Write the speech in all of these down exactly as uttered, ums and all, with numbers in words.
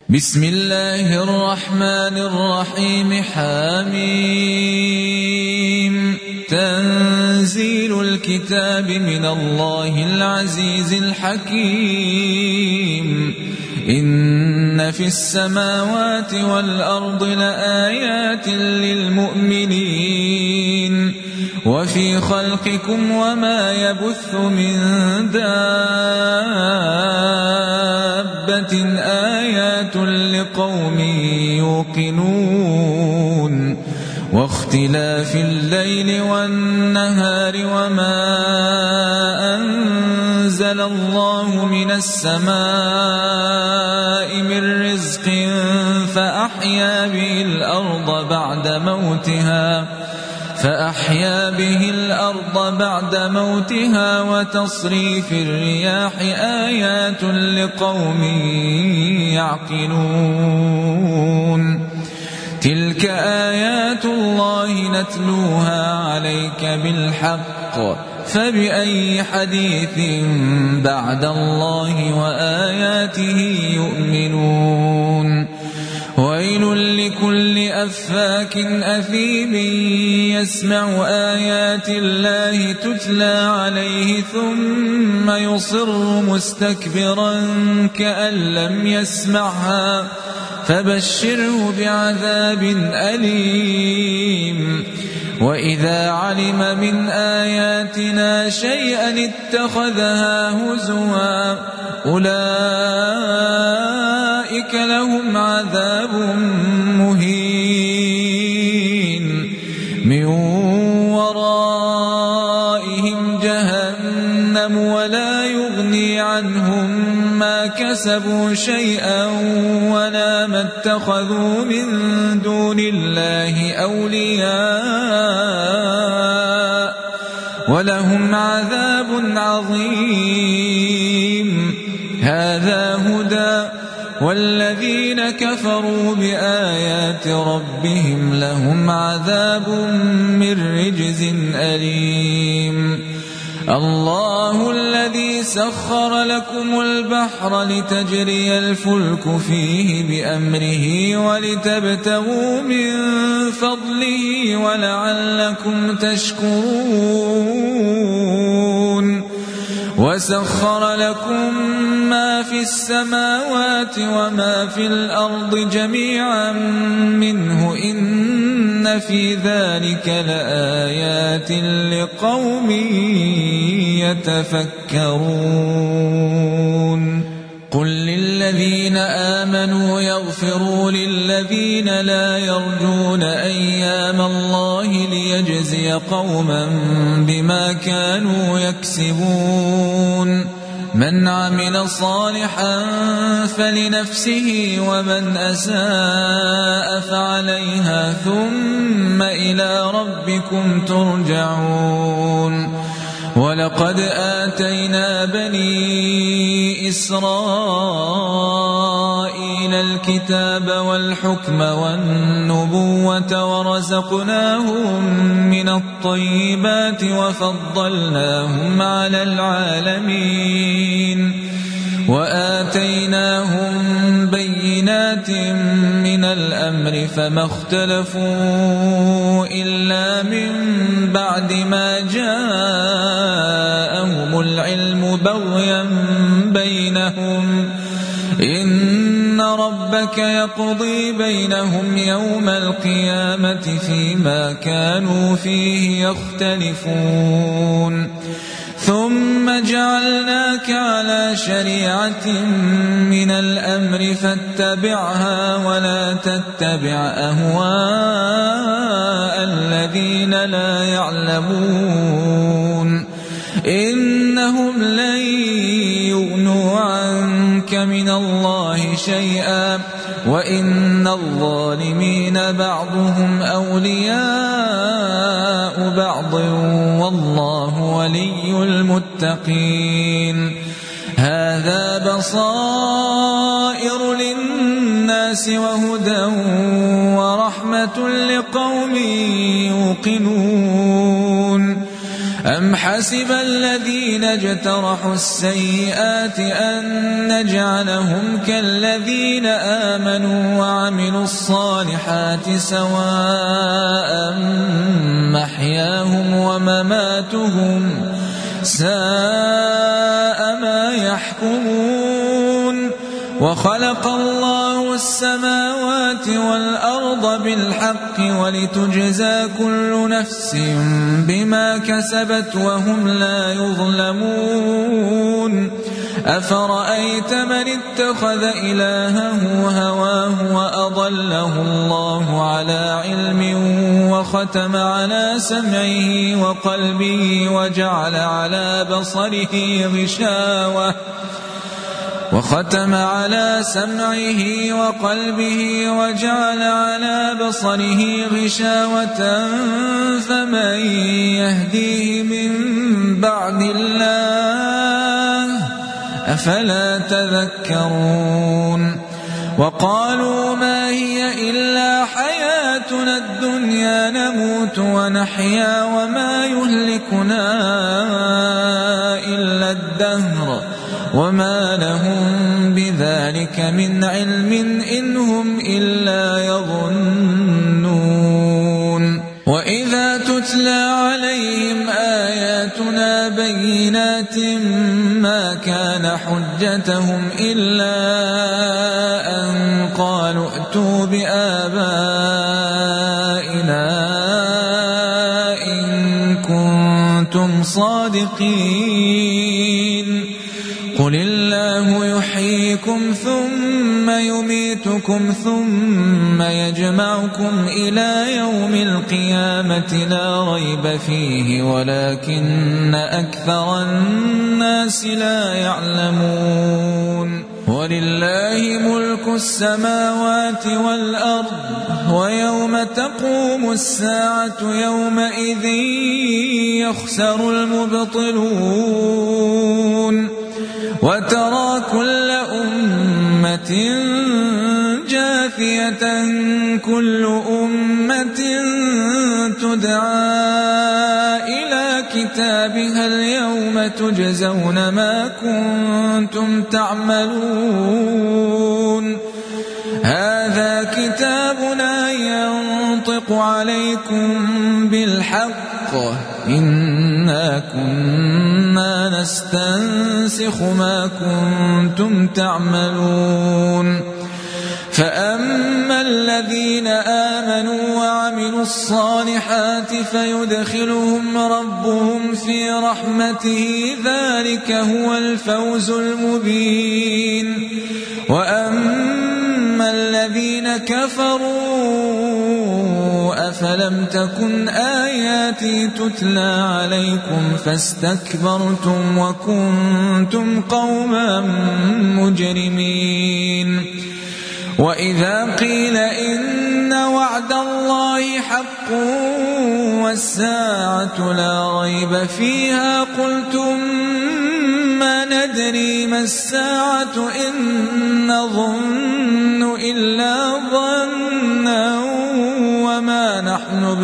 بسم الله الرحمن الرحيم. حميم. تنزيل الكتاب من الله العزيز الحكيم. إن في السماوات والأرض لآيات للمؤمنين وفي خلقكم وما يبث من دابة آيات لقوم يوقنون واختلاف الليل والنهار وما أنزل الله من السماء من رزق فأحيا به الأرض بعد موتها فأحيا به الأرض بعد موتها وتصريف الرياح آيات لقوم يعقلون. تلك آيات الله نتلوها عليك بالحق فبأي حديث بعد الله وآياته يؤمنون. ويل لكل أفاك أثيم يسمع آيات الله تتلى عليه ثم يصر مستكبرا كأن لم يسمعها فبشره بعذاب أليم. وإذا علم من آياتنا شيئا اتخذها هزوا أولئك لهم عذاب مهين من ورائهم جهنم ولا يغني عنهم ما كسبوا شيئا ولا ما اتخذوا من دون الله أولياء ولهم عذاب عظيم. هذا هدى والذين كفروا بآيات ربهم لهم عذاب من رجز أليم. الله الذي سخر لكم البحر لتجري الفلك فيه بأمره ولتبتغوا من فضله ولعلكم تشكرون. وسخر لكم ما في السماوات وما في الأرض جميعا منه إن في ذلك لآيات لقوم يتفكرون. قل للذين آمنوا يغفروا للذين لا يرجون أيام الله ليجزي قوما بما كانوا يكسبون. من عمل صالحا فلنفسه ومن أساء فعليها ثم إلى ربكم ترجعون. ولقد آتينا بني إسرائيل الكتاب والحكم والنبوة ورزقناهم من الطيبات وفضلناهم على العالمين وآتيناهم بينات من الأمر فما اختلفوا إلا من بعد ما جاءهم العلم بغيا بينهم. إن ربك يقضي بينهم يوم القيامة فيما كانوا فيه يختلفون. ثم جعلناك على شريعة من الأمر فاتبعها ولا تتبع أهواء الذين لا يعلمون. إنهم لن يغنوا عنك من الله شيئا وإن الظالمين بعضهم أولياء بعض والله ولي المتقين. هذا بصائر للناس وهدى ورحمة لقوم يوقنون. أم أم حسب الذين اجترحوا السيئات أن نجعلهم كالذين آمنوا وعملوا الصالحات سواء محياهم ومماتهم ساء ما يحكمون وخلق الله السماوات والأرض بالحق ولتجزى كل نفس بما كسبت وهم لا يظلمون أفرأيت من اتخذ إلهه هواه وأضله الله على علم وختم على سمعه وقلبه وجعل على بصره غشاوة وختم على سمعه وقلبه وجعل على بصره غشاوة فمن يهديه من بعد الله أفلا تذكرون وقالوا ما هي إلا حياتنا الدنيا نموت ونحيا وما يهلكنا إلا الدهر وما لهم بذلك من علم إن هم إلا يظنون وإذا تتلى عليهم آياتنا بينات ما كان حجتهم إلا أن قالوا ائتوا بآبائنا إن كنتم صادقين قل الله يحييكم ثم يميتكم ثم يجمعكم إلى يوم القيامة لا ريب فيه ولكن أكثر الناس لا يعلمون ولله ملك السماوات والأرض ويوم تقوم الساعة يومئذ يخسر المبطلون وترى كل أمة جاثية كل أمة تدعى إلى كتابها اليوم تجزون ما كنتم تعملون هذا كتابنا ينطق عليكم بالحق إنا كنا نستنسخ ما كنتم تعملون فأما الذين آمنوا وعملوا الصالحات فيدخلهم ربهم في رحمته ذلك هو الفوز المبين وأما الذين كفروا أفلم تكن آياتي تتلى عليكم فاستكبرتم وكنتم قوما مجرمين وإذا قيل إن وعد الله حق والساعة لا ريب فيها قلتم ما ندري ما الساعة إن نظن إلا ظنا وما نحن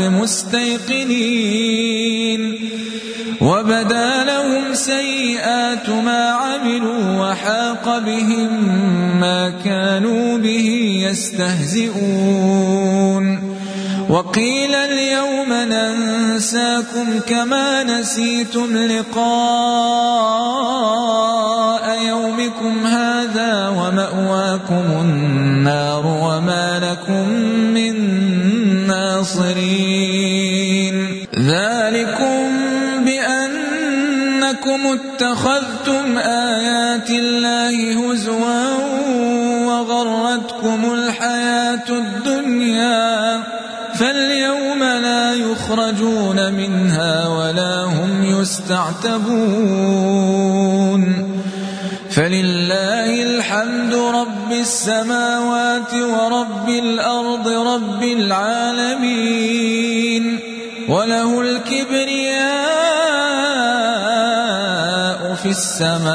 بمستيقنين وبدا لهم سيئات ما عملوا وحاق بهم ما كانوا به يستهزئون وقيل اليوم ننساكم كما نسيتم لقاء يومكم هذا ومأواكم النار وما لكم من ناصرين ذلكم بأنكم اتخذتم آيات الله هزوا وغرتكم الحياة الدنيا فاليوم لا يخرجون منها ولا هم يستعتبون فلله الحمد رب السماوات ورب الأرض رب العالمين وله الكبرياء في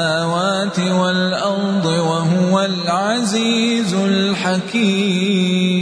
السماوات والأرض وهو العزيز الحكيم.